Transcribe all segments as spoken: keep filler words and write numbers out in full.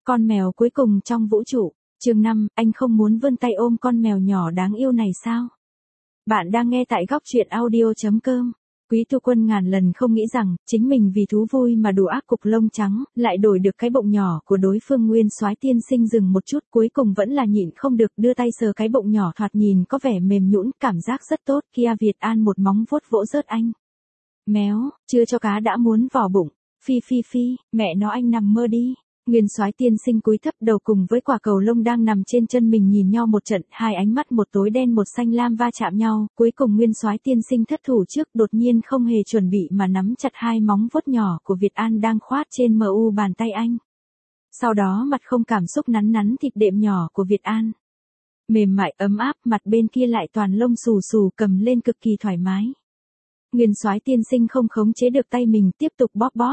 Con mèo cuối cùng trong vũ trụ. Chương năm, anh không muốn vươn tay ôm con mèo nhỏ đáng yêu này sao? Bạn đang nghe tại góc truyện audio chấm com. Quý Tu Quân ngàn lần không nghĩ rằng, chính mình vì thú vui mà đùa ác cục lông trắng, lại đổi được cái bụng nhỏ của đối phương. Nguyên Soái tiên sinh dừng một chút, cuối cùng vẫn là nhịn không được đưa tay sờ cái bụng nhỏ thoạt nhìn có vẻ mềm nhũn, cảm giác rất tốt. Kia Việt An một móng vuốt vỗ rớt anh. Méo, chưa cho cá đã muốn vò bụng. Phi phi phi, mẹ nó anh nằm mơ đi. Nguyên Soái tiên sinh cúi thấp đầu cùng với quả cầu lông đang nằm trên chân mình nhìn nhau một trận, hai ánh mắt một tối đen một xanh lam va chạm nhau, cuối cùng Nguyên Soái tiên sinh thất thủ trước, đột nhiên không hề chuẩn bị mà nắm chặt hai móng vuốt nhỏ của Việt An đang khoát trên mu bàn tay anh. Sau đó mặt không cảm xúc nắn nắn thịt đệm nhỏ của Việt An. Mềm mại ấm áp, mặt bên kia lại toàn lông xù xù, cầm lên cực kỳ thoải mái. Nguyên Soái tiên sinh không khống chế được tay mình, tiếp tục bóp bóp.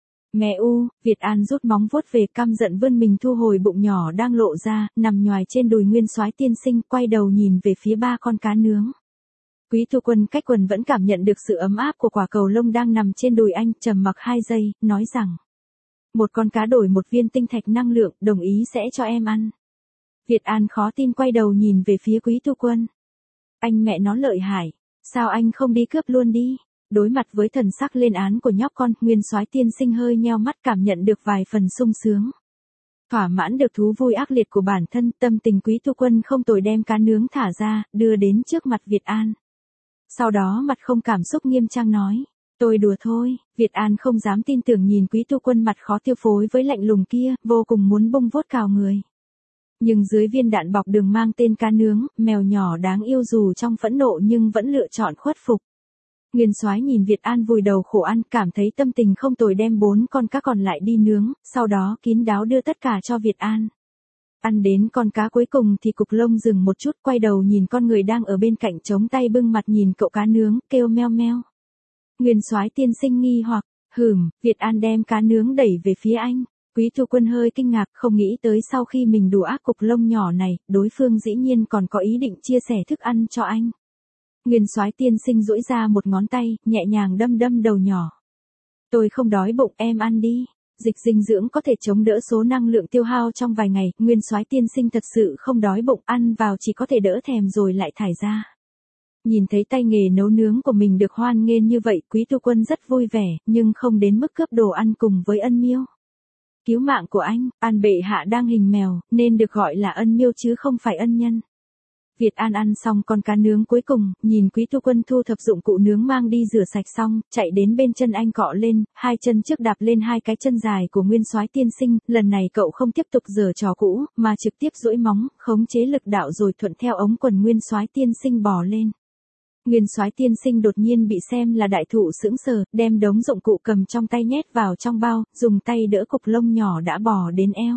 Mẹ u, Việt An rút móng vuốt về, căm giận vươn mình thu hồi bụng nhỏ đang lộ ra, nằm nhoài trên đùi Nguyên Soái tiên sinh, quay đầu nhìn về phía ba con cá nướng. Quý Tu Quân cách quần vẫn cảm nhận được sự ấm áp của quả cầu lông đang nằm trên đùi anh, trầm mặc hai giây, nói rằng: một con cá đổi một viên tinh thạch năng lượng, đồng ý sẽ cho em ăn. Việt An khó tin quay đầu nhìn về phía Quý Tu Quân. Anh mẹ nó lợi hại, sao anh không đi cướp luôn đi? Đối mặt với thần sắc lên án của nhóc con, Nguyên Soái tiên sinh hơi nheo mắt, cảm nhận được vài phần sung sướng. Thỏa mãn được thú vui ác liệt của bản thân, tâm tình Quý Tu Quân không tồi, đem cá nướng thả ra, đưa đến trước mặt Việt An. Sau đó mặt không cảm xúc nghiêm trang nói: tôi đùa thôi. Việt An không dám tin tưởng nhìn Quý Tu Quân mặt khó tiêu phối với lạnh lùng kia, vô cùng muốn bung vuốt cào người. Nhưng dưới viên đạn bọc đường mang tên cá nướng, mèo nhỏ đáng yêu dù trong phẫn nộ nhưng vẫn lựa chọn khuất phục. Nguyên Soái nhìn Việt An vùi đầu khổ ăn, cảm thấy tâm tình không tồi, đem bốn con cá còn lại đi nướng, sau đó kín đáo đưa tất cả cho Việt An. Ăn đến con cá cuối cùng thì cục lông dừng một chút, quay đầu nhìn con người đang ở bên cạnh, chống tay bưng mặt nhìn cậu cá nướng, kêu meo meo. Nguyên Soái tiên sinh nghi hoặc: hừm. Việt An đem cá nướng đẩy về phía anh. Quý Tu Quân hơi kinh ngạc, không nghĩ tới sau khi mình đùa ác cục lông nhỏ này, đối phương dĩ nhiên còn có ý định chia sẻ thức ăn cho anh. Nguyên Soái tiên sinh duỗi ra một ngón tay, nhẹ nhàng đâm đâm đầu nhỏ. Tôi không đói bụng, em ăn đi. Dịch dinh dưỡng có thể chống đỡ số năng lượng tiêu hao trong vài ngày. Nguyên Soái tiên sinh thật sự không đói bụng, ăn vào chỉ có thể đỡ thèm rồi lại thải ra. Nhìn thấy tay nghề nấu nướng của mình được hoan nghênh như vậy, Quý Tu Quân rất vui vẻ, nhưng không đến mức cướp đồ ăn cùng với ân miêu. Cứu mạng của anh, An bệ hạ đang hình mèo, nên được gọi là ân miêu chứ không phải ân nhân. Việt An ăn xong con cá nướng cuối cùng, nhìn Quý Tu Quân thu thập dụng cụ nướng mang đi rửa sạch xong, chạy đến bên chân anh cọ lên, hai chân trước đạp lên hai cái chân dài của Nguyên Soái tiên sinh, lần này cậu không tiếp tục giở trò cũ, mà trực tiếp duỗi móng, khống chế lực đạo rồi thuận theo ống quần Nguyên Soái tiên sinh bò lên. Nguyên Soái tiên sinh đột nhiên bị xem là đại thụ sững sờ, đem đống dụng cụ cầm trong tay nhét vào trong bao, dùng tay đỡ cục lông nhỏ đã bò đến eo.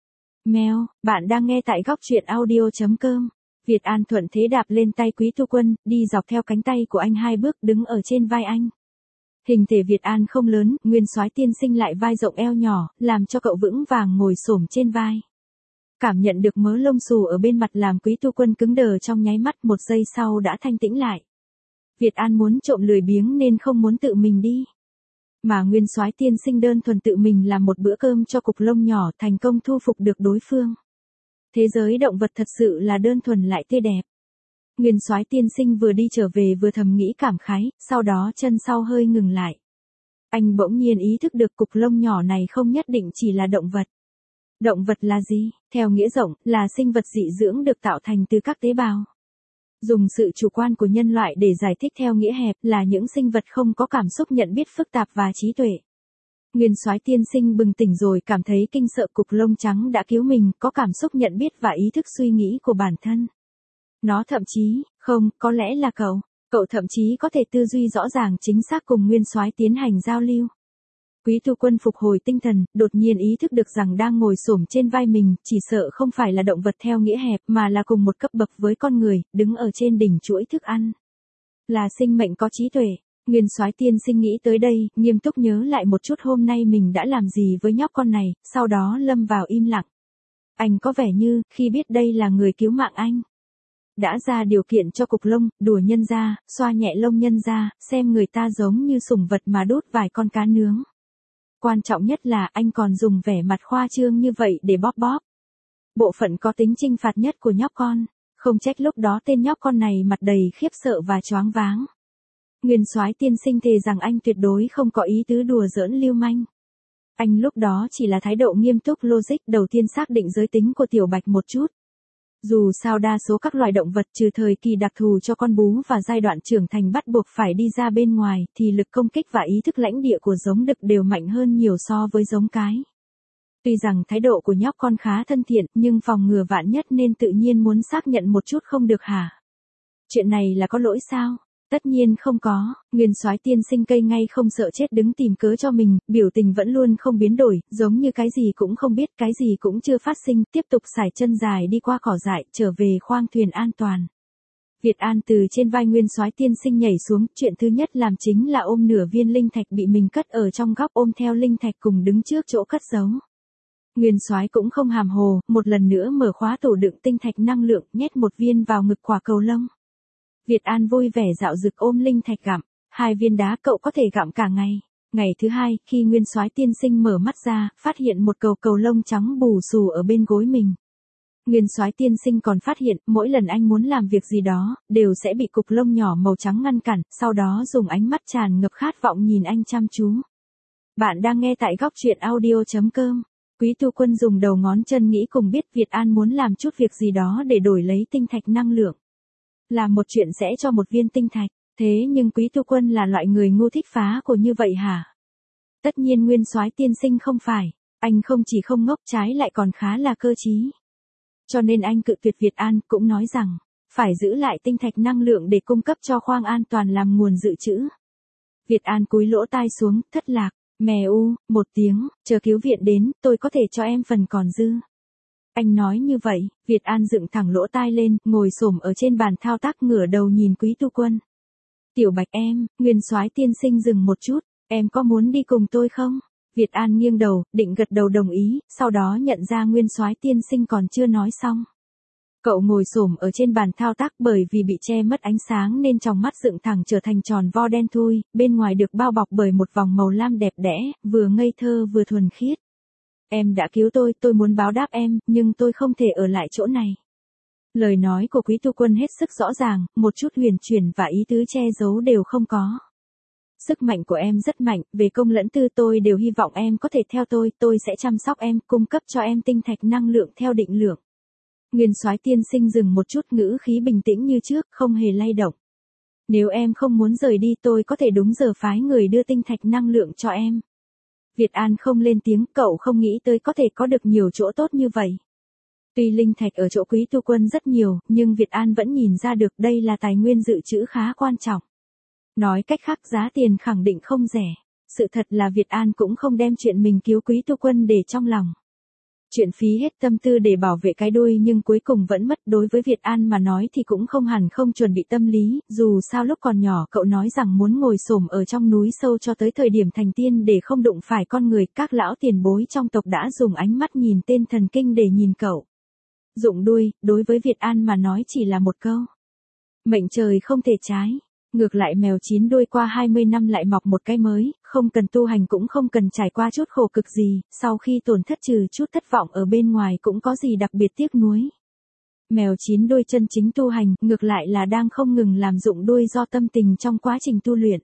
Mèo, bạn đang nghe tại góc truyện audio chấm com. Việt An thuận thế đạp lên tay Quý Tu Quân, đi dọc theo cánh tay của anh hai bước, đứng ở trên vai anh. Hình thể Việt An không lớn, Nguyên Soái tiên sinh lại vai rộng eo nhỏ, làm cho cậu vững vàng ngồi xổm trên vai. Cảm nhận được mớ lông xù ở bên mặt làm Quý Tu Quân cứng đờ trong nháy mắt, một giây sau đã thanh tĩnh lại. Việt An muốn trộm lười biếng nên không muốn tự mình đi. Mà Nguyên Soái tiên sinh đơn thuần tự mình làm một bữa cơm cho cục lông nhỏ, thành công thu phục được đối phương. Thế giới động vật thật sự là đơn thuần lại tươi đẹp. Nguyên Soái tiên sinh vừa đi trở về vừa thầm nghĩ cảm khái, sau đó chân sau hơi ngừng lại. Anh bỗng nhiên ý thức được cục lông nhỏ này không nhất định chỉ là động vật. Động vật là gì? Theo nghĩa rộng, là sinh vật dị dưỡng được tạo thành từ các tế bào. Dùng sự chủ quan của nhân loại để giải thích theo nghĩa hẹp, là những sinh vật không có cảm xúc nhận biết phức tạp và trí tuệ. Nguyên Soái tiên sinh bừng tỉnh rồi, cảm thấy kinh sợ, cục lông trắng đã cứu mình, có cảm xúc nhận biết và ý thức suy nghĩ của bản thân. Nó thậm chí, không, có lẽ là cậu, cậu thậm chí có thể tư duy rõ ràng chính xác cùng Nguyên Soái tiến hành giao lưu. Quý Tu Quân phục hồi tinh thần, đột nhiên ý thức được rằng đang ngồi xổm trên vai mình, chỉ sợ không phải là động vật theo nghĩa hẹp, mà là cùng một cấp bậc với con người, đứng ở trên đỉnh chuỗi thức ăn. Là sinh mệnh có trí tuệ. Nguyên Soái tiên sinh nghĩ tới đây, nghiêm túc nhớ lại một chút hôm nay mình đã làm gì với nhóc con này, sau đó lâm vào im lặng. Anh có vẻ như, khi biết đây là người cứu mạng anh, đã ra điều kiện cho cục lông, đùa nhân ra, xoa nhẹ lông nhân ra, xem người ta giống như sủng vật mà đốt vài con cá nướng. quan trọng nhất là anh còn dùng vẻ mặt khoa trương như vậy để bóp bóp. Bộ phận có tính trinh phạt nhất của nhóc con, không trách lúc đó tên nhóc con này mặt đầy khiếp sợ và choáng váng. Nguyên Soái tiên sinh thề rằng anh tuyệt đối không có ý tứ đùa giỡn lưu manh. Anh lúc đó chỉ là thái độ nghiêm túc logic đầu tiên xác định giới tính của Tiểu Bạch một chút. Dù sao đa số các loài động vật trừ thời kỳ đặc thù cho con bú và giai đoạn trưởng thành bắt buộc phải đi ra bên ngoài thì lực công kích và ý thức lãnh địa của giống đực đều mạnh hơn nhiều so với giống cái. Tuy rằng thái độ của nhóc con khá thân thiện nhưng phòng ngừa vạn nhất nên tự nhiên muốn xác nhận một chút không được hả? Chuyện này là có lỗi sao? Tất nhiên không có, Nguyên Soái tiên sinh cây ngay không sợ chết đứng tìm cớ cho mình, biểu tình vẫn luôn không biến đổi, giống như cái gì cũng không biết, cái gì cũng chưa phát sinh, tiếp tục sải chân dài đi qua cỏ dại, trở về khoang thuyền an toàn. Việt An từ trên vai Nguyên Soái tiên sinh nhảy xuống, chuyện thứ nhất làm chính là ôm nửa viên linh thạch bị mình cất ở trong góc, ôm theo linh thạch cùng đứng trước chỗ cất giấu. Nguyên Soái cũng không hàm hồ, một lần nữa mở khóa tủ đựng tinh thạch năng lượng, nhét một viên vào ngực quả cầu lông. Việt An vui vẻ dạo dực ôm linh thạch gặm, hai viên đá cậu có thể gặm cả ngày. Ngày thứ hai, khi Nguyên Soái tiên sinh mở mắt ra, phát hiện một cầu cầu lông trắng bù xù ở bên gối mình. Nguyên Soái tiên sinh còn phát hiện, mỗi lần anh muốn làm việc gì đó, đều sẽ bị cục lông nhỏ màu trắng ngăn cản, sau đó dùng ánh mắt tràn ngập khát vọng nhìn anh chăm chú. Bạn đang nghe tại góc truyện audio chấm com. Quý Tu Quân dùng đầu ngón chân nghĩ cùng biết Việt An muốn làm chút việc gì đó để đổi lấy tinh thạch năng lượng. Làm một chuyện sẽ cho một viên tinh thạch, thế nhưng Quý Tu Quân là loại người ngu thích phá của như vậy hả? Tất nhiên Nguyên Soái tiên sinh không phải, anh không chỉ không ngốc trái lại còn khá là cơ trí. Cho nên anh cự tuyệt Việt An cũng nói rằng, phải giữ lại tinh thạch năng lượng để cung cấp cho khoang an toàn làm nguồn dự trữ. Việt An cúi lỗ tai xuống, thất lạc, mè u, một tiếng, chờ cứu viện đến, tôi có thể cho em phần còn dư. Anh nói như vậy, Việt An dựng thẳng lỗ tai lên, ngồi xổm ở trên bàn thao tác ngửa đầu nhìn Quý Tu Quân. Tiểu Bạch em, Nguyên Soái tiên sinh dừng một chút, em có muốn đi cùng tôi không? Việt An nghiêng đầu, định gật đầu đồng ý, sau đó nhận ra Nguyên Soái tiên sinh còn chưa nói xong. Cậu ngồi xổm ở trên bàn thao tác bởi vì bị che mất ánh sáng nên trong mắt dựng thẳng trở thành tròn vo đen thui, bên ngoài được bao bọc bởi một vòng màu lam đẹp đẽ, vừa ngây thơ vừa thuần khiết. Em đã cứu tôi, tôi muốn báo đáp em, nhưng tôi không thể ở lại chỗ này. Lời nói của Quý Tu Quân hết sức rõ ràng, một chút huyền chuyển và ý tứ che giấu đều không có. Sức mạnh của em rất mạnh, về công lẫn tư tôi đều hy vọng em có thể theo tôi, tôi sẽ chăm sóc em, cung cấp cho em tinh thạch năng lượng theo định lượng. Nguyên Soái tiên sinh dừng một chút, ngữ khí bình tĩnh như trước, không hề lay động. Nếu em không muốn rời đi tôi có thể đúng giờ phái người đưa tinh thạch năng lượng cho em. Việt An không lên tiếng, cậu không nghĩ tới có thể có được nhiều chỗ tốt như vậy. Tuy linh thạch ở chỗ Quý Tu Quân rất nhiều, nhưng Việt An vẫn nhìn ra được đây là tài nguyên dự trữ khá quan trọng. Nói cách khác giá tiền khẳng định không rẻ. Sự thật là Việt An cũng không đem chuyện mình cứu Quý Tu Quân để trong lòng. Chuyện phí hết tâm tư để bảo vệ cái đuôi nhưng cuối cùng vẫn mất. Đối với Việt An mà nói thì cũng không hẳn không chuẩn bị tâm lý, dù sao lúc còn nhỏ cậu nói rằng muốn ngồi xổm ở trong núi sâu cho tới thời điểm thành tiên để không đụng phải con người. Các lão tiền bối trong tộc đã dùng ánh mắt nhìn tên thần kinh để nhìn cậu. Rụng đuôi, đối với Việt An mà nói chỉ là một câu. Mệnh trời không thể trái. Ngược lại mèo chín đuôi qua hai mươi năm lại mọc một cái mới, không cần tu hành cũng không cần trải qua chút khổ cực gì, sau khi tổn thất trừ chút thất vọng ở bên ngoài cũng có gì đặc biệt tiếc nuối. Mèo chín đuôi chân chính tu hành, ngược lại là đang không ngừng làm rụng đuôi do tâm tình trong quá trình tu luyện.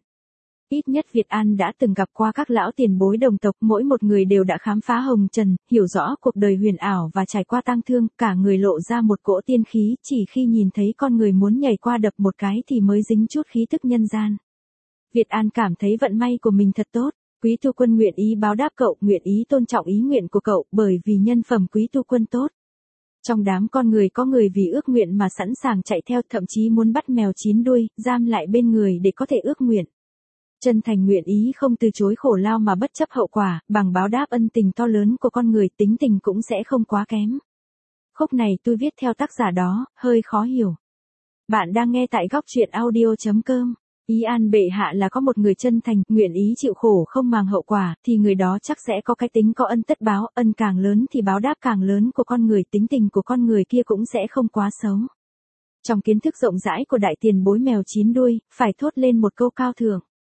Ít nhất Việt An đã từng gặp qua các lão tiền bối đồng tộc, mỗi một người đều đã khám phá hồng trần, hiểu rõ cuộc đời huyền ảo và trải qua tang thương, cả người lộ ra một cỗ tiên khí, chỉ khi nhìn thấy con người muốn nhảy qua đập một cái thì mới dính chút khí tức nhân gian. Việt An cảm thấy vận may của mình thật tốt, Quý Tu Quân nguyện ý báo đáp cậu, nguyện ý tôn trọng ý nguyện của cậu, bởi vì nhân phẩm Quý Tu Quân tốt. Trong đám con người có người vì ước nguyện mà sẵn sàng chạy theo, thậm chí muốn bắt mèo chín đuôi, giam lại bên người để có thể ước nguyện. Chân thành nguyện ý không từ chối khổ lao mà bất chấp hậu quả, bằng báo đáp ân tình to lớn của con người, tính tình cũng sẽ không quá kém. Khúc này tôi viết theo tác giả đó, hơi khó hiểu. Bạn đang nghe tại góc truyện audio chấm com. Ý An bệ hạ là có một người chân thành, nguyện ý chịu khổ không màng hậu quả, thì người đó chắc sẽ có cái tính có ân tất báo, ân càng lớn thì báo đáp càng lớn của con người, tính tình của con người kia cũng sẽ không quá xấu. Trong kiến thức rộng rãi của đại tiền bối mèo chín đuôi, phải thốt lên một câu cao thượng.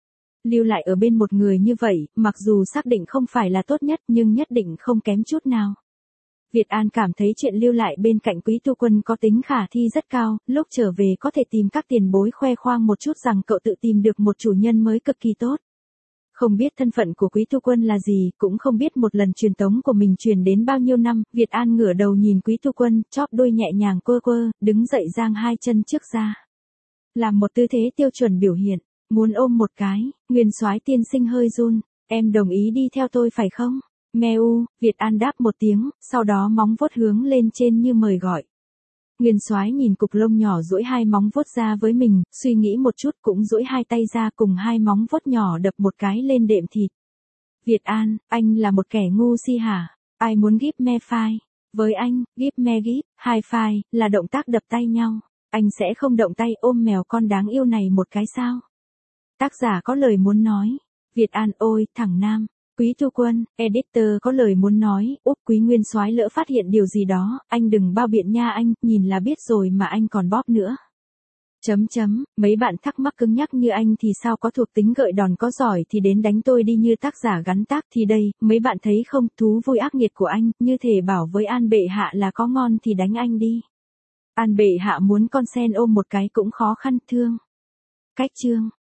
Lưu lại ở bên một người như vậy, mặc dù xác định không phải là tốt nhất nhưng nhất định không kém chút nào. Việt An cảm thấy chuyện lưu lại bên cạnh Quý Tu Quân có tính khả thi rất cao, lúc trở về có thể tìm các tiền bối khoe khoang một chút rằng cậu tự tìm được một chủ nhân mới cực kỳ tốt. Không biết thân phận của Quý Tu Quân là gì, cũng không biết một lần truyền tống của mình truyền đến bao nhiêu năm, Việt An ngửa đầu nhìn Quý Tu Quân, chóp đuôi nhẹ nhàng quơ quơ, đứng dậy giang hai chân trước ra. Làm một tư thế tiêu chuẩn biểu hiện, muốn ôm một cái, Nguyên Soái tiên sinh hơi run, em đồng ý đi theo tôi phải không? Meo, Việt An đáp một tiếng, sau đó móng vuốt hướng lên trên như mời gọi. Nguyên Soái nhìn cục lông nhỏ duỗi hai móng vuốt ra với mình, suy nghĩ một chút cũng duỗi hai tay ra cùng hai móng vuốt nhỏ đập một cái lên đệm thịt. Việt An, anh là một kẻ ngu si hả? Ai muốn give me five? Với anh, give me give, high five, là động tác đập tay nhau. Anh sẽ không động tay ôm mèo con đáng yêu này một cái sao? Tác giả có lời muốn nói. Việt An ôi, thằng nam. Quý Tu Quân, editor có lời muốn nói, úp Quý Nguyên Soái lỡ phát hiện điều gì đó, anh đừng bao biện nha anh, nhìn là biết rồi mà anh còn bóp nữa. Chấm chấm, mấy bạn thắc mắc cứng nhắc như anh thì sao có thuộc tính gợi đòn có giỏi thì đến đánh tôi đi như tác giả gắn tác thì đây, mấy bạn thấy không, thú vui ác nghiệt của anh, như thể bảo với An bệ hạ là có ngon thì đánh anh đi. An bệ hạ muốn con sen ôm một cái cũng khó khăn thương. Cách chương.